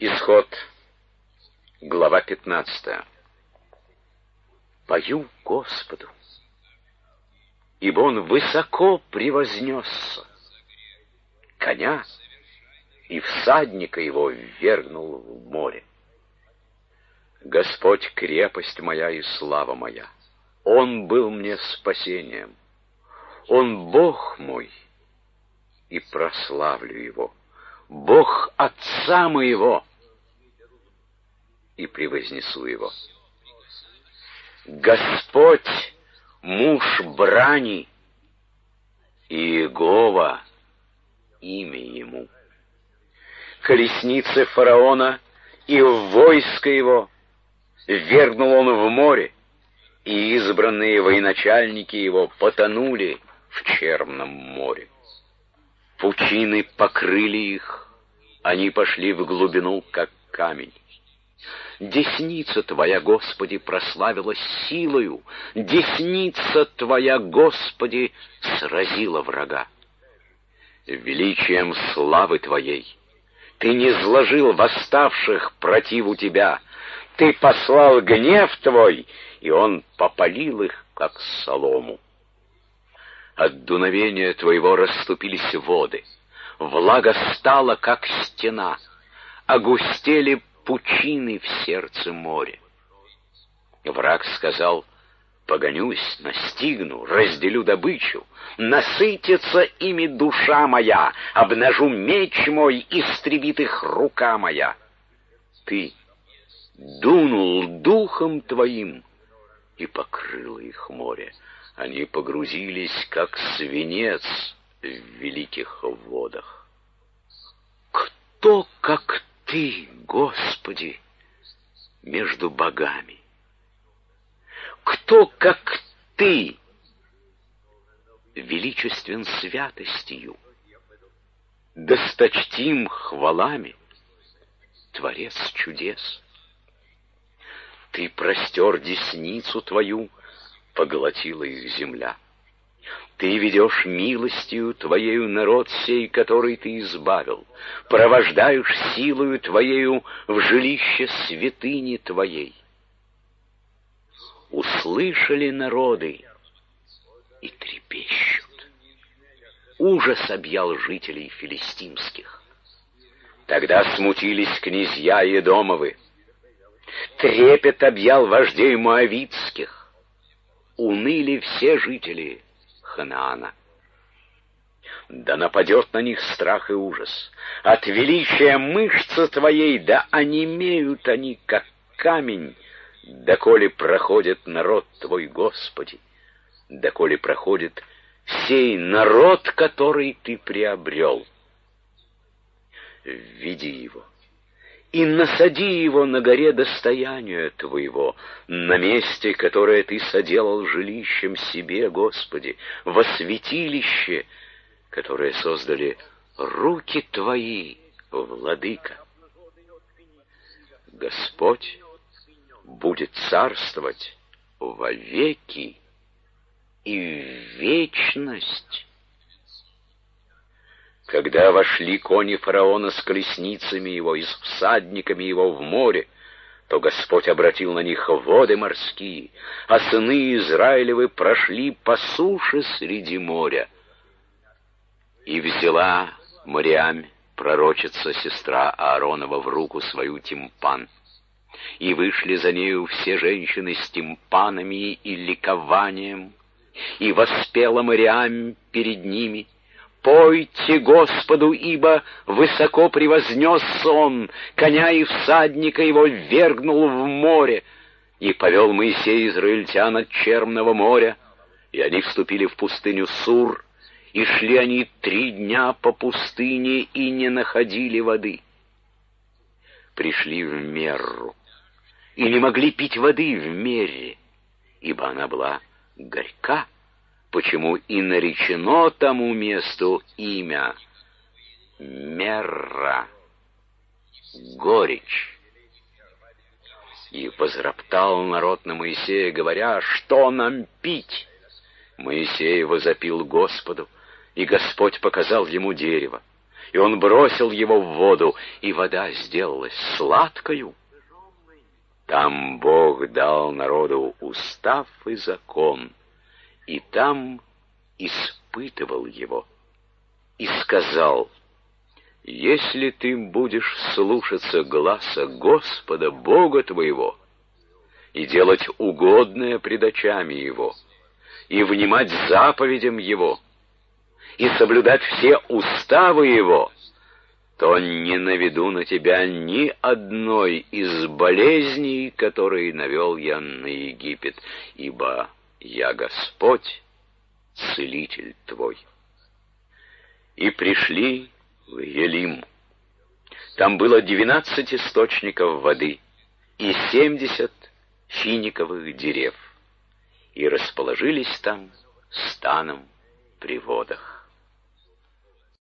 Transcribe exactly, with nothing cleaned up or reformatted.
Исход, глава пятнадцатая. Пою Господу, ибо Он высоко превознесся, коня и всадника его ввергнул в море. Господь — крепость моя и слава моя, Он был мне спасением, Он Бог мой, и прославлю Его, Бог Отца моего, и превознесу Его. Господь — муж брани, и Иегова — имя Ему. Колесницы фараона и войско его ввергнул Он в море, и избранные военачальники его потонули в черном море. Пучины покрыли их, они пошли в глубину, как камень. Десница Твоя, Господи, прославилась силою, десница Твоя, Господи, сразила врага. Величием славы Твоей Ты низложил восставших противу Тебя, Ты послал гнев Твой, и он попалил их, как солому. От дуновения Твоего расступились воды, влага стала, как стена, огустели пучины в сердце моря. Враг сказал: погонюсь, настигну, разделю добычу, насытится ими душа моя, обнажу меч мой, истребит их рука моя. Ты дунул духом Твоим, и покрыло их море. Они погрузились, как свинец в великих водах. Кто, как Ты, Господи, между богами? Кто, как Ты, величествен святостью, досточтим хвалами, Творец чудес? Ты простер десницу Твою, поглотила их земля. Ты ведешь милостью Твоею народ сей, который Ты избавил, провождаешь силою Твоею в жилище святыни Твоей. Услышали народы и трепещут. Ужас объял жителей филистимских. Тогда смутились князья Едомовы. Трепет объял вождей моавитских. Уныли все жители Ханаана. Да нападет на них страх и ужас. От величия мышцы Твоей да онемеют они, как камень, доколе проходит народ Твой, Господи, доколе проходит сей народ, который Ты приобрел. Введи его и насади его на горе достояния Твоего, на месте, которое Ты соделал жилищем себе, Господи, во святилище, которое создали руки Твои, Владыка. Господь будет царствовать вовеки и в вечность. Когда вошли кони фараона с колесницами его и с всадниками его в море, то Господь обратил на них воды морские, а сыны Израилевы прошли по суше среди моря. И взяла Мириам, пророчица, сестра Ааронова, в руку свою тимпан. И вышли за нею все женщины с тимпанами и ликованием, и воспела Мириам перед ними: «Пойте Господу, ибо высоко превознесся Он, коня и всадника его ввергнул в море». И повел Моисей израильтян от Черного моря, и они вступили в пустыню Сур, и шли они три дня по пустыне, и не находили воды. Пришли в Мерру, и не могли пить воды в Мерре, ибо она была горька, почему и наречено тому месту имя Мерра, горечь. И возроптал народ на Моисея, говоря: «Что нам пить?» Моисей возопил Господу, и Господь показал ему дерево. и он бросил его в воду, и вода сделалась сладкою. Там Бог дал народу устав и закон, и там испытывал его, и сказал: «Если ты будешь слушаться гласа Господа Бога твоего и делать угодное пред очами Его, и внимать заповедям Его, и соблюдать все уставы Его, то не наведу на тебя ни одной из болезней, которые навел я на Египет, ибо я Господь, целитель твой». И пришли в Елим. Там было двенадцать источников воды и семьдесят финиковых дерев, и расположились там станом при водах.